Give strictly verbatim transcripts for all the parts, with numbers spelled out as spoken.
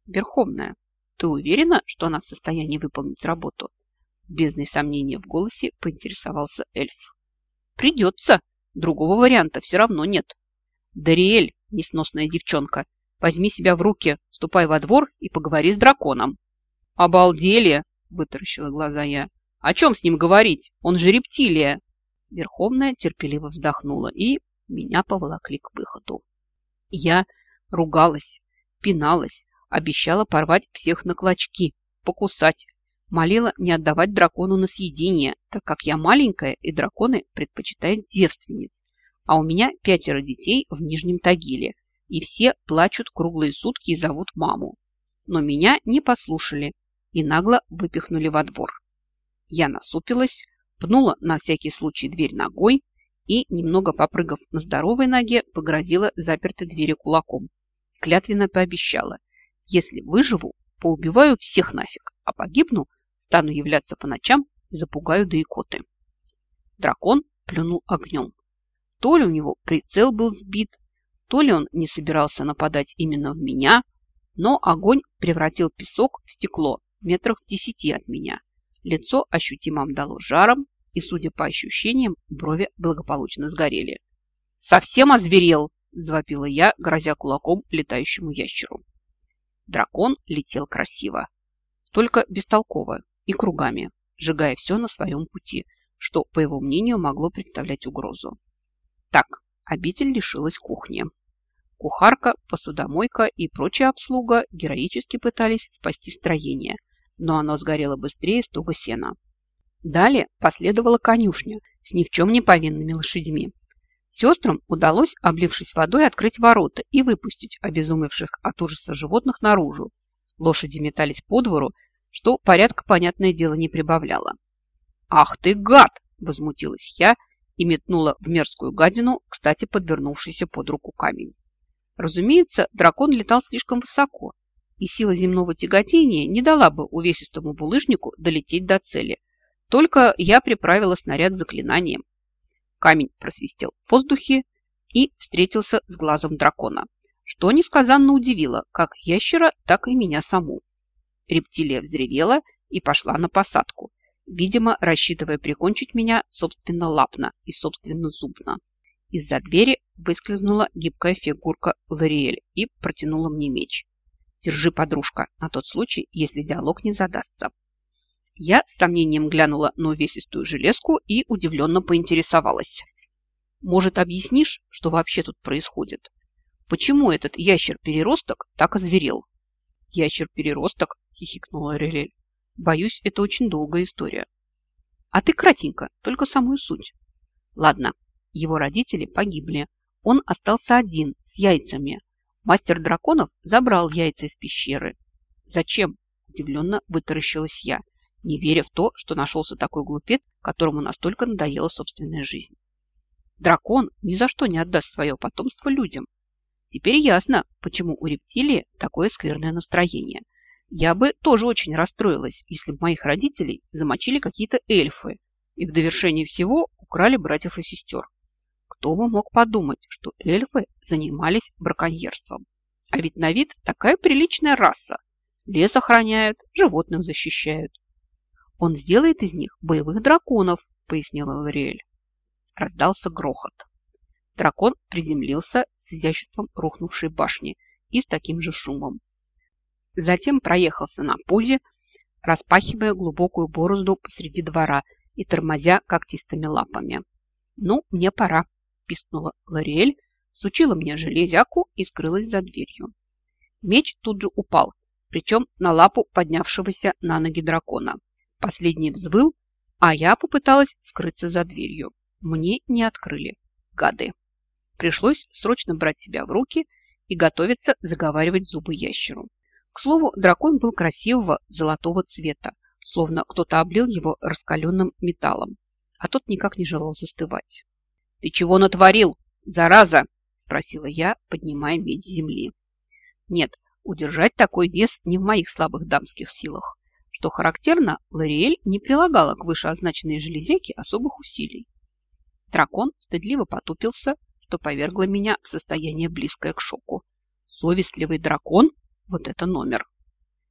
Верховная, ты уверена, что она в состоянии выполнить работу? С бездной сомнения в голосе поинтересовался эльф. Придется. Другого варианта все равно нет. Дариэль, несносная девчонка, возьми себя в руки, ступай во двор и поговори с драконом. Обалдели, вытаращила глаза я. О чем с ним говорить? Он же рептилия. Верховная терпеливо вздохнула, и меня поволокли к выходу. Я ругалась, пиналась, обещала порвать всех на клочки, покусать. Молила не отдавать дракону на съедение, так как я маленькая, и драконы предпочитают девственниц. А у меня пятеро детей в Нижнем Тагиле, и все плачут круглые сутки и зовут маму. Но меня не послушали и нагло выпихнули во двор. Я насупилась, пнула на всякий случай дверь ногой и, немного попрыгав на здоровой ноге, погрозила запертой двери кулаком. Клятвенно пообещала: если выживу, поубиваю всех нафиг, а погибну, стану являться по ночам и запугаю до икоты. Дракон плюнул огнем. То ли у него прицел был сбит, то ли он не собирался нападать именно в меня, но огонь превратил песок в стекло метрах в десяти от меня. Лицо ощутимо обдало жаром, и, судя по ощущениям, брови благополучно сгорели. «Совсем озверел!» – завопила я, грозя кулаком летающему ящеру. Дракон летел красиво, только бестолково и кругами, сжигая все на своем пути, что, по его мнению, могло представлять угрозу. Так, обитель лишилась кухни. Кухарка, посудомойка и прочая обслуга героически пытались спасти строение, но оно сгорело быстрее стуга сена. Далее последовала конюшня с ни в чем не повинными лошадьми. Сестрам удалось, облившись водой, открыть ворота и выпустить обезумевших от ужаса животных наружу. Лошади метались по двору, что порядка, понятное дело, не прибавляло. «Ах ты, гад!» – возмутилась я и метнула в мерзкую гадину, кстати, подвернувшийся под руку камень. Разумеется, дракон летал слишком высоко, и сила земного тяготения не дала бы увесистому булыжнику долететь до цели. Только я приправила снаряд заклинанием. Камень просвистел в воздухе и встретился с глазом дракона, что несказанно удивило как ящера, так и меня саму. Рептилия взревела и пошла на посадку, видимо, рассчитывая прикончить меня собственно лапно и собственно зубно. Из-за двери выскользнула гибкая фигурка Лориэль и протянула мне меч. «Держи, подружка, на тот случай, если диалог не задастся». Я с сомнением глянула на увесистую железку и удивленно поинтересовалась. «Может, объяснишь, что вообще тут происходит? Почему этот ящер-переросток так озверел?» «Ящер-переросток?» – хихикнула Лориэль. «Боюсь, это очень долгая история». «А ты кратенько, только самую суть». «Ладно, его родители погибли. Он остался один, с яйцами. Мастер драконов забрал яйца из пещеры». «Зачем?» – удивленно вытаращилась я, не веря в то, что нашелся такой глупец, которому настолько надоела собственная жизнь. Дракон ни за что не отдаст свое потомство людям. Теперь ясно, почему у рептилии такое скверное настроение. Я бы тоже очень расстроилась, если бы моих родителей замочили какие-то эльфы и в довершение всего украли братьев и сестер. Кто бы мог подумать, что эльфы занимались браконьерством? А ведь на вид такая приличная раса. Лес охраняют, животных защищают. Он сделает из них боевых драконов, пояснила Лориэль. Раздался грохот. Дракон приземлился с изяществом рухнувшей башни и с таким же шумом. Затем проехался на пузе, распахивая глубокую борозду посреди двора и тормозя когтистыми лапами. «Ну, мне пора», – пискнула Лориэль, сучила мне железяку и скрылась за дверью. Меч тут же упал, причем на лапу поднявшегося на ноги дракона. Последний взвыл, а я попыталась скрыться за дверью. Мне не открыли. Гады. Пришлось срочно брать себя в руки и готовиться заговаривать зубы ящеру. К слову, дракон был красивого золотого цвета, словно кто-то облил его раскаленным металлом, а тот никак не желал застывать. «Ты чего натворил, зараза?» – спросила я, поднимая медь с земли. Нет, удержать такой вес не в моих слабых дамских силах. Что характерно, Лориэль не прилагала к вышеозначенной железяке особых усилий. Дракон стыдливо потупился, что повергло меня в состояние близкое к шоку. Совестливый дракон? Вот это номер!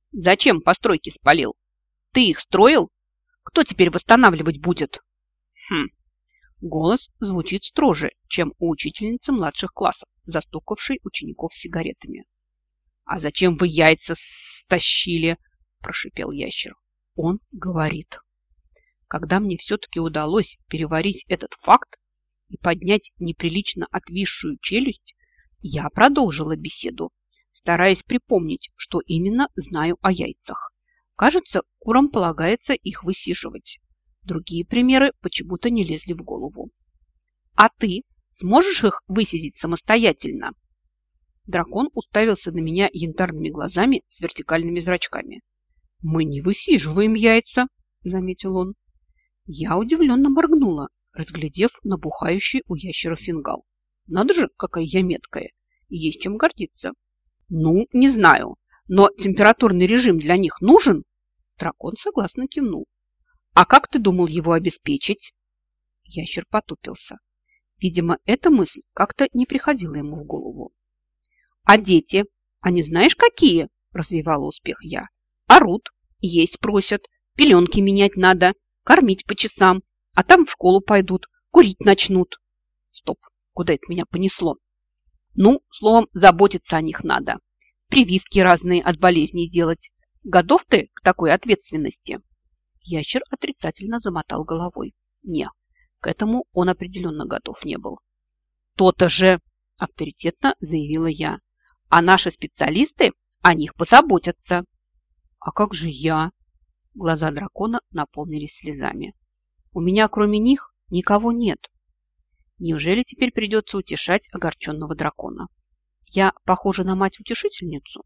Зачем постройки спалил? Ты их строил? Кто теперь восстанавливать будет? Хм. Голос звучит строже, чем у учительницы младших классов, застукавшей учеников с сигаретами. «А зачем вы яйца стащили?» – прошипел ящер. Он говорит. Когда мне все-таки удалось переварить этот факт и поднять неприлично отвисшую челюсть, я продолжила беседу, стараясь припомнить, что именно знаю о яйцах. Кажется, курам полагается их высиживать. Другие примеры почему-то не лезли в голову. А ты сможешь их высидеть самостоятельно? Дракон уставился на меня янтарными глазами с вертикальными зрачками. «Мы не высиживаем яйца», — заметил он. Я удивленно моргнула, разглядев набухающий у ящера фингал. Надо же, какая я меткая, и есть чем гордиться. «Ну, не знаю, но температурный режим для них нужен?» Дракон согласно кивнул. «А как ты думал его обеспечить?» Ящер потупился. Видимо, эта мысль как-то не приходила ему в голову. «А дети? Они знаешь, какие?» – развивала успех я. «Орут, есть просят, пеленки менять надо, кормить по часам, а там в школу пойдут, курить начнут». Стоп, куда это меня понесло? Ну, словом, заботиться о них надо. Прививки разные от болезней делать. Готов ты к такой ответственности?» Ящер отрицательно замотал головой. Не, к этому он определенно готов не был. «То-то же!» – авторитетно заявила я. «А наши специалисты о них позаботятся». «А как же я?» Глаза дракона наполнились слезами. «У меня кроме них никого нет». Неужели теперь придется утешать огорченного дракона? Я похожа на мать-утешительницу?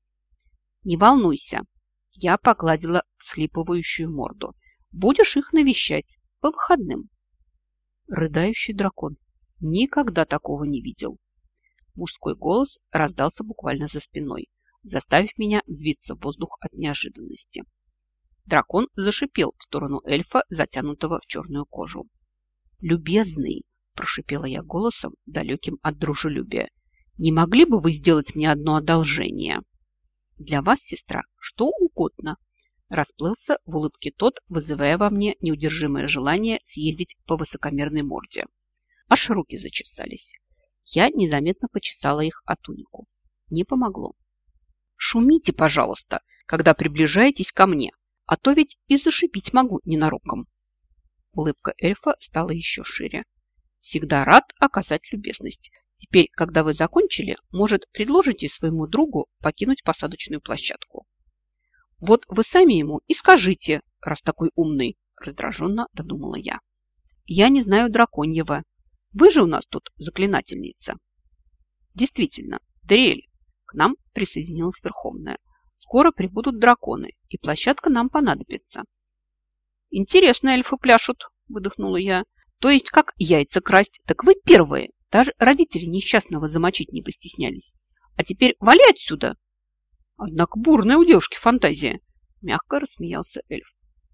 «Не волнуйся», – я погладила всхлипывающую морду. «Будешь их навещать по выходным». Рыдающий дракон. Никогда такого не видел. Мужской голос раздался буквально за спиной, заставив меня взвиться в воздух от неожиданности. Дракон зашипел в сторону эльфа, затянутого в черную кожу. «Любезный!» – прошипела я голосом, далеким от дружелюбия. «Не могли бы вы сделать мне одно одолжение?» «Для вас, сестра, что угодно!» – расплылся в улыбке тот, вызывая во мне неудержимое желание съездить по высокомерной морде. Аж руки зачесались. Я незаметно почесала их о тунику. Не помогло. «Шумите, пожалуйста, когда приближаетесь ко мне, а то ведь и зашипить могу ненароком». Улыбка эльфа стала еще шире. «Всегда рад оказать любезность. Теперь, когда вы закончили, может, предложите своему другу покинуть посадочную площадку?» «Вот вы сами ему и скажите, раз такой умный», раздраженно додумала я. «Я не знаю драконьего. Вы же у нас тут заклинательница». Действительно, Дариэль, к нам присоединилась Верховная. «Скоро прибудут драконы, и площадка нам понадобится». «Интересно эльфы пляшут», выдохнула я. «То есть, как яйца красть, так вы первые. Даже родители несчастного замочить не постеснялись. А теперь вали отсюда!» «Однако бурная у девушки фантазия», мягко рассмеялся эльф.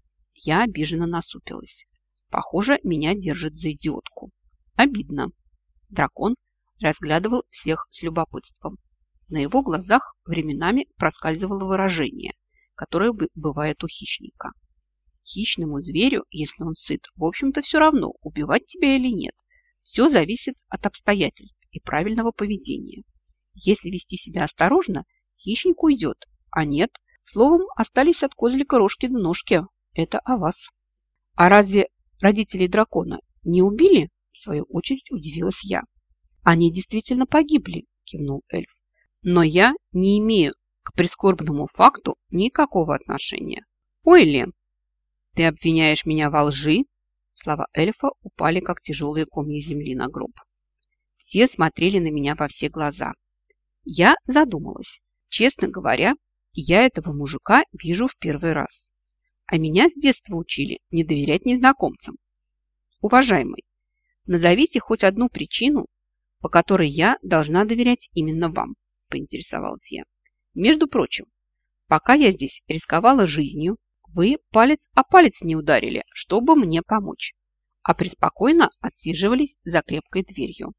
Я обиженно насупилась. Похоже, меня держит за идиотку. Обидно. Дракон разглядывал всех с любопытством. На его глазах временами проскальзывало выражение, которое бывает у хищника. Хищному зверю, если он сыт, в общем-то все равно, убивать тебя или нет. Все зависит от обстоятельств и правильного поведения. Если вести себя осторожно, хищник уйдет, а нет, словом, остались от козлика рожки до ножки. Это о вас. А разве родителей дракона не убили? В свою очередь удивилась я. Они действительно погибли, кивнул эльф. Но я не имею к прискорбному факту никакого отношения. Ой ли, ты обвиняешь меня во лжи? Слова эльфа упали, как тяжелые комья земли на гроб. Все смотрели на меня во все глаза. Я задумалась. Честно говоря, я этого мужика вижу в первый раз. А меня с детства учили не доверять незнакомцам. Уважаемый, назовите хоть одну причину, по которой я должна доверять именно вам, поинтересовалась я. Между прочим, пока я здесь рисковала жизнью, вы палец о палец не ударили, чтобы мне помочь, а преспокойно отсиживались за крепкой дверью.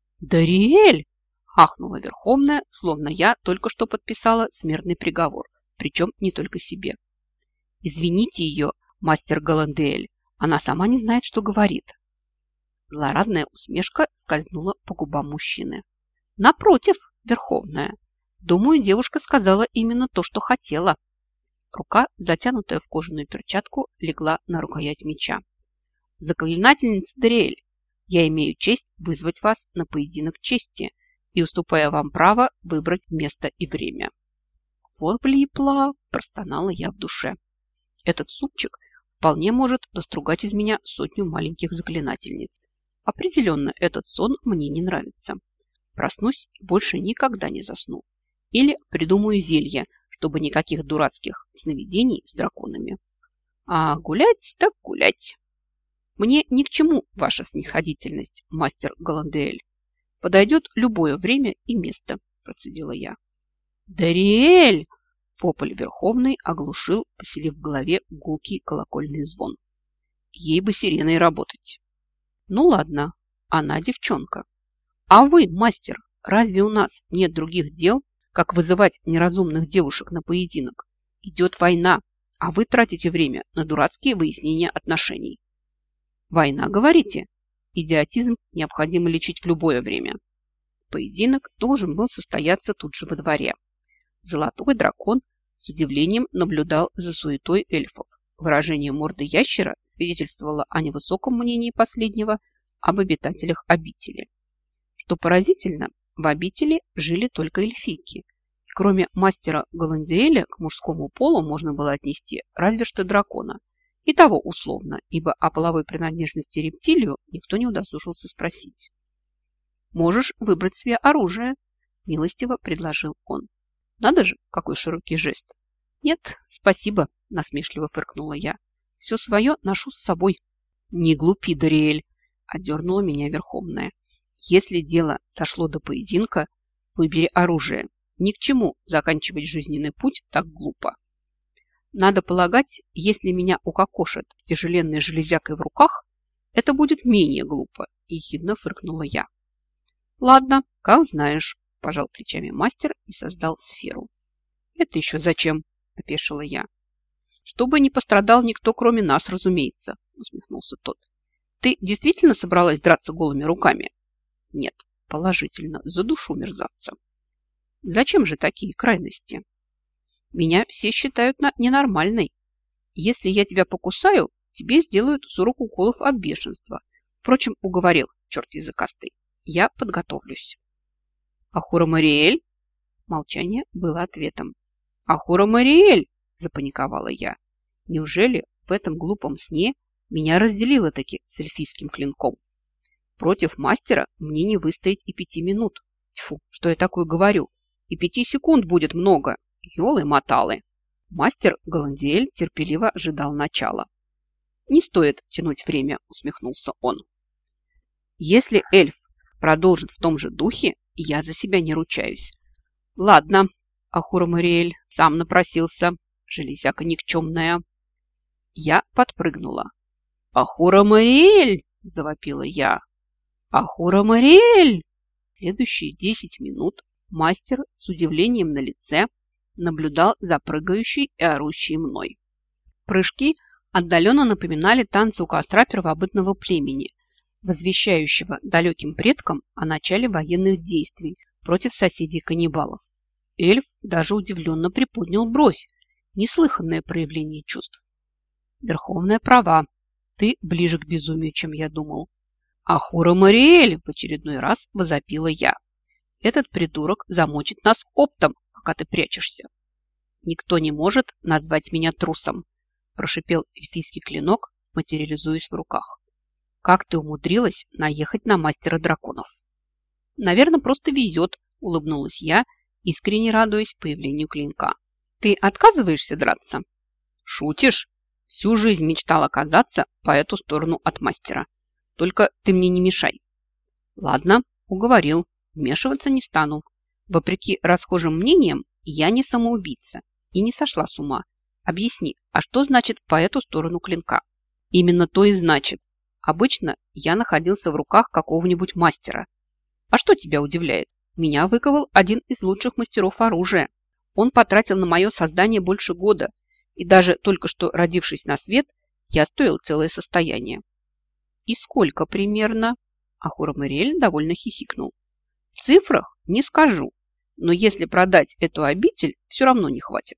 «Дариэль!» – ахнула Верховная, словно я только что подписала смертный приговор. причем не только себе. Извините ее, мастер Голландиэль, она сама не знает, что говорит. Злорадная усмешка скользнула по губам мужчины. Напротив, Верховная, думаю, девушка сказала именно то, что хотела. Рука, затянутая в кожаную перчатку, легла на рукоять меча. Заклинательница Дариэль, я имею честь вызвать вас на поединок чести и уступая вам право выбрать место и время. Вот влипла, простонала я в душе. Этот супчик вполне может достругать из меня сотню маленьких заклинательниц. Определенно, этот сон мне не нравится. Проснусь и больше никогда не засну. Или придумаю зелье, чтобы никаких дурацких сновидений с драконами. А гулять так гулять. Мне ни к чему ваша снисходительность, мастер Голландиэль. Подойдет любое время и место, процедила я. Дариэль! Вопль Верховной оглушил, поселив в голове гулкий колокольный звон. Ей бы сиреной работать. Ну ладно, она девчонка. А вы, мастер, разве у нас нет других дел, как вызывать неразумных девушек на поединок? Идет война, а вы тратите время на дурацкие выяснения отношений. Война, говорите? Идиотизм необходимо лечить в любое время. Поединок должен был состояться тут же во дворе. Золотой дракон с удивлением наблюдал за суетой эльфов. Выражение морды ящера свидетельствовало о невысоком мнении последнего об обитателях обители. Что поразительно, в обители жили только эльфийки. И кроме мастера Голландиэля к мужскому полу можно было отнести разве что дракона. И того условно, ибо о половой принадлежности рептилию никто не удосужился спросить. «Можешь выбрать себе оружие», – милостиво предложил он. «Надо же, какой широкий жест!» «Нет, спасибо», – насмешливо фыркнула я. «Все свое ношу с собой». «Не глупи, Дариэль», – одернула меня Верховная. «Если дело дошло до поединка, выбери оружие. Ни к чему заканчивать жизненный путь так глупо». Надо полагать, если меня укокошат тяжеленной железякой в руках, это будет менее глупо, ехидно фыркнула я. Ладно, как знаешь, пожал плечами мастер и создал сферу. Это еще зачем? Опешила я. Чтобы не пострадал никто, кроме нас, разумеется, усмехнулся тот. Ты действительно собралась драться голыми руками? Нет, положительно, за душу мерзавца. Зачем же такие крайности? Меня все считают на ненормальной. Если я тебя покусаю, тебе сделают сорок уколов от бешенства. Впрочем, уговорил, черт языкастый. Я подготовлюсь. Ахура Мариэль? Молчание было ответом. Ахура Мариэль! Запаниковала я. Неужели в этом глупом сне меня разделило таки с эльфийским клинком? Против мастера мне не выстоять и пяти минут. Тьфу, что я такое говорю? И пяти секунд будет много. Ёлы-моталы. Мастер Голландиэль терпеливо ожидал начала. «Не стоит тянуть время», – усмехнулся он. «Если эльф продолжит в том же духе, я за себя не ручаюсь». «Ладно, Ахура Мариэль, сам напросился, железяка никчемная». Я подпрыгнула. «Ахура Мариэль!» – завопила я. «Ахура Мариэль!» Следующие десять минут мастер с удивлением на лице наблюдал за прыгающей и орущей мной. Прыжки отдаленно напоминали танцы у костра первобытного племени, возвещающего далеким предкам о начале военных действий против соседей-каннибалов. Эльф даже удивленно приподнял бровь, неслыханное проявление чувств. Верховная права, ты ближе к безумию, чем я думал. Ахура Мариэль, в очередной раз возопила я. Этот придурок замочит нас оптом, пока ты прячешься. Никто не может назвать меня трусом, прошипел эльфийский клинок, материализуясь в руках. Как ты умудрилась наехать на мастера драконов? Наверное, просто везет, улыбнулась я, искренне радуясь появлению клинка. Ты отказываешься драться? Шутишь? Всю жизнь мечтал оказаться по эту сторону от мастера. Только ты мне не мешай. Ладно, уговорил, вмешиваться не стану. Вопреки расхожим мнениям, я не самоубийца и не сошла с ума. Объясни, а что значит по эту сторону клинка? Именно то и значит. Обычно я находился в руках какого-нибудь мастера. А что тебя удивляет? Меня выковал один из лучших мастеров оружия. Он потратил на мое создание больше года, и даже только что родившись на свет, я стоил целое состояние. И сколько примерно? Ахура Мариэль довольно хихикнул. В цифрах не скажу, но если продать эту обитель, все равно не хватит.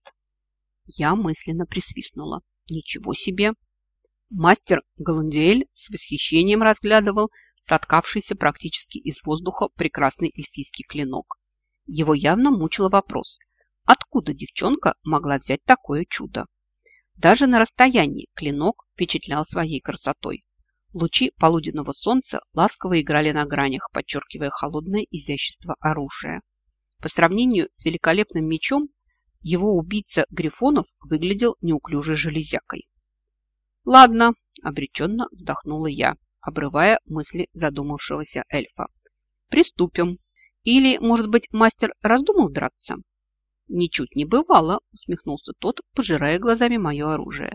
Я мысленно присвистнула. Ничего себе! Мастер Галандюэль с восхищением разглядывал соткавшийся практически из воздуха прекрасный эльфийский клинок. Его явно мучил вопрос, откуда девчонка могла взять такое чудо. Даже на расстоянии клинок впечатлял своей красотой. Лучи полуденного солнца ласково играли на гранях, подчеркивая холодное изящество оружия. По сравнению с великолепным мечом, его убийца Грифонов выглядел неуклюжей железякой. «Ладно», – обреченно вздохнула я, обрывая мысли задумавшегося эльфа. «Приступим. Или, может быть, мастер раздумал драться?» «Ничуть не бывало», – усмехнулся тот, пожирая глазами мое оружие.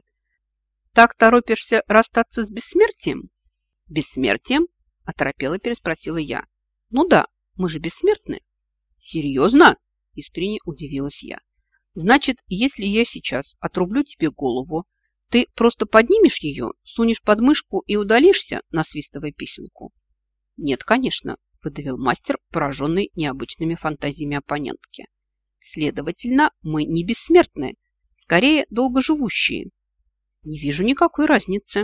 «Так торопишься расстаться с бессмертием?» «Бессмертием?» – оторопело переспросила я. «Ну да, мы же бессмертны». «Серьезно?» – искренне удивилась я. «Значит, если я сейчас отрублю тебе голову, ты просто поднимешь ее, сунешь под мышку и удалишься, насвистывая песенку?» «Нет, конечно», – выдавил мастер, пораженный необычными фантазиями оппонентки. «Следовательно, мы не бессмертны, скорее долгоживущие». «Не вижу никакой разницы».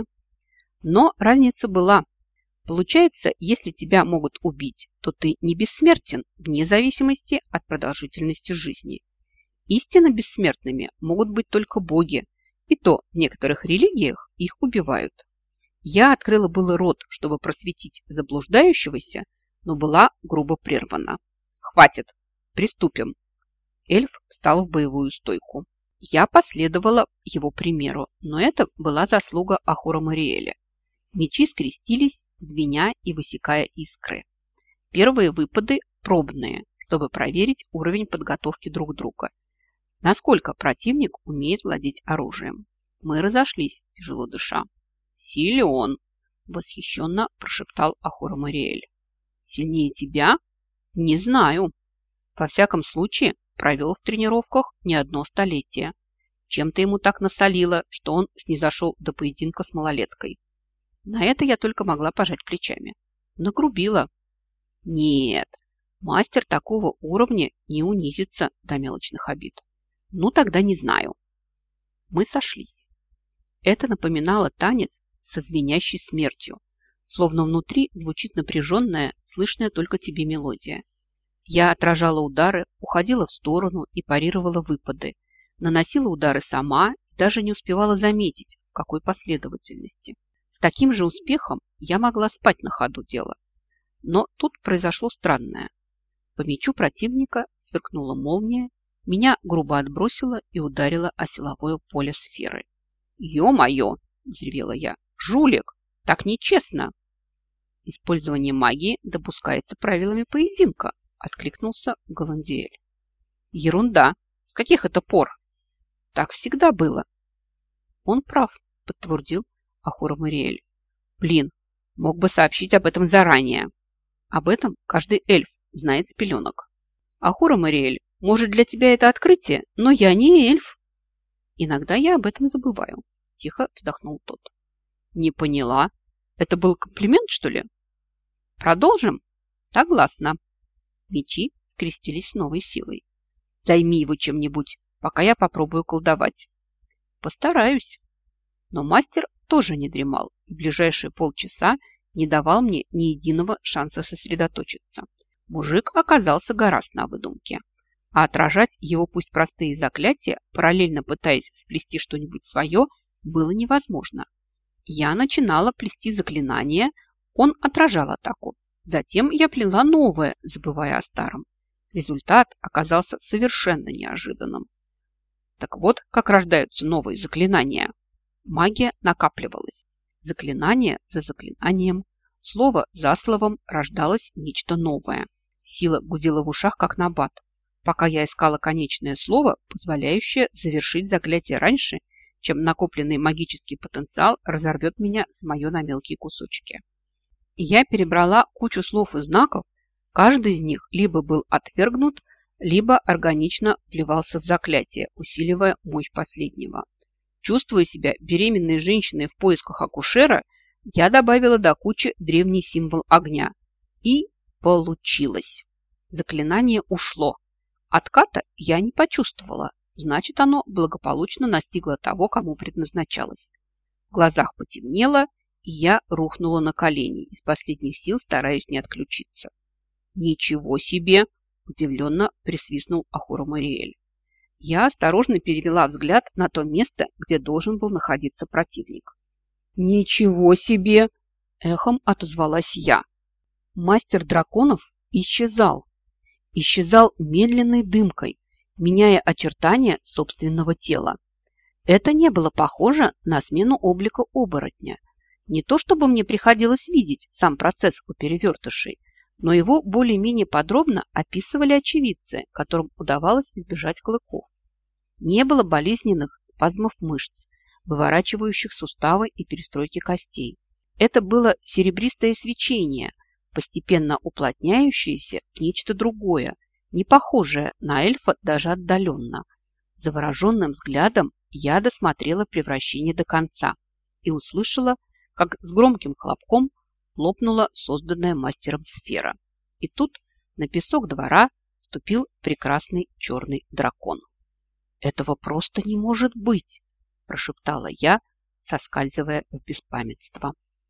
Но разница была. Получается, если тебя могут убить, то ты не бессмертен, вне зависимости от продолжительности жизни. Истинно бессмертными могут быть только боги, и то в некоторых религиях их убивают. Я открыла было рот, чтобы просветить заблуждающегося, но была грубо прервана. «Хватит! Приступим!» Эльф встал в боевую стойку. Я последовала его примеру, но это была заслуга Ахура Мариэля. Мечи скрестились, звеня и высекая искры. Первые выпады пробные, чтобы проверить уровень подготовки друг друга. Насколько противник умеет владеть оружием. Мы разошлись, тяжело дыша. «Силен!» – восхищенно прошептал Ахура Мариэль. «Сильнее тебя? Не знаю. Во всяком случае, провел в тренировках не одно столетие. Чем-то ему так насолило, что он снизошел до поединка с малолеткой». На это я только могла пожать плечами. Нагрубила. Нет, мастер такого уровня не унизится до мелочных обид. Ну, тогда не знаю. Мы сошлись. Это напоминало танец со звенящей смертью, словно внутри звучит напряженная, слышная только тебе мелодия. Я отражала удары, уходила в сторону и парировала выпады, наносила удары сама и даже не успевала заметить, в какой последовательности. С таким же успехом я могла спать на ходу дела. Но тут произошло странное. По мечу противника сверкнула молния, меня грубо отбросило и ударило о силовое поле сферы. «Ё-моё!» – взревела я. «Жулик! Так нечестно!» «Использование магии допускается правилами поединка», – откликнулся Галандюэль. «Ерунда! С каких это пор?» «Так всегда было». «Он прав», – подтвердил Ахура Мариэль. «Блин, мог бы сообщить об этом заранее». «Об этом каждый эльф знает с пеленок». «Ахура Мариэль, может, для тебя это открытие, но я не эльф». «Иногда я об этом забываю», – тихо вздохнул тот. «Не поняла. Это был комплимент, что ли?» «Продолжим?» «Согласна». Мечи скрестились с новой силой. «Займи его чем-нибудь, пока я попробую колдовать». «Постараюсь». Но мастер тоже не дремал и в ближайшие полчаса не давал мне ни единого шанса сосредоточиться. Мужик оказался гораст на выдумке. А отражать его пусть простые заклятия, параллельно пытаясь сплести что-нибудь свое, было невозможно. Я начинала плести заклинание, он отражал атаку. Затем я плела новое, забывая о старом. Результат оказался совершенно неожиданным. Так вот, как рождаются новые заклинания. Магия накапливалась. Заклинание за заклинанием, слово за словом рождалось нечто новое. Сила гудела в ушах, как набат, пока я искала конечное слово, позволяющее завершить заклятие раньше, чем накопленный магический потенциал разорвет меня с моё на мелкие кусочки. И я перебрала кучу слов и знаков, каждый из них либо был отвергнут, либо органично вливался в заклятие, усиливая мощь последнего. Чувствуя себя беременной женщиной в поисках акушера, я добавила до кучи древний символ огня. И получилось. Заклинание ушло. Отката я не почувствовала, значит, оно благополучно настигло того, кому предназначалось. В глазах потемнело, и я рухнула на колени, из последних сил стараясь не отключиться. «Ничего себе!» – удивленно присвистнул Ахура Мариэль. Я осторожно перевела взгляд на то место, где должен был находиться противник. «Ничего себе!» – эхом отозвалась я. Мастер драконов исчезал. Исчезал медленной дымкой, меняя очертания собственного тела. Это не было похоже на смену облика оборотня. Не то чтобы мне приходилось видеть сам процесс у перевертышей, но его более-менее подробно описывали очевидцы, которым удавалось избежать клыков. Не было болезненных спазмов мышц, выворачивающих суставы и перестройки костей. Это было серебристое свечение, постепенно уплотняющееся в нечто другое, не похожее на эльфа даже отдаленно. Завороженным взглядом я досмотрела превращение до конца и услышала, как с громким хлопком лопнула созданная мастером сфера. И тут на песок двора ступил прекрасный черный дракон. «Этого просто не может быть!» – прошептала я, соскальзывая в беспамятство.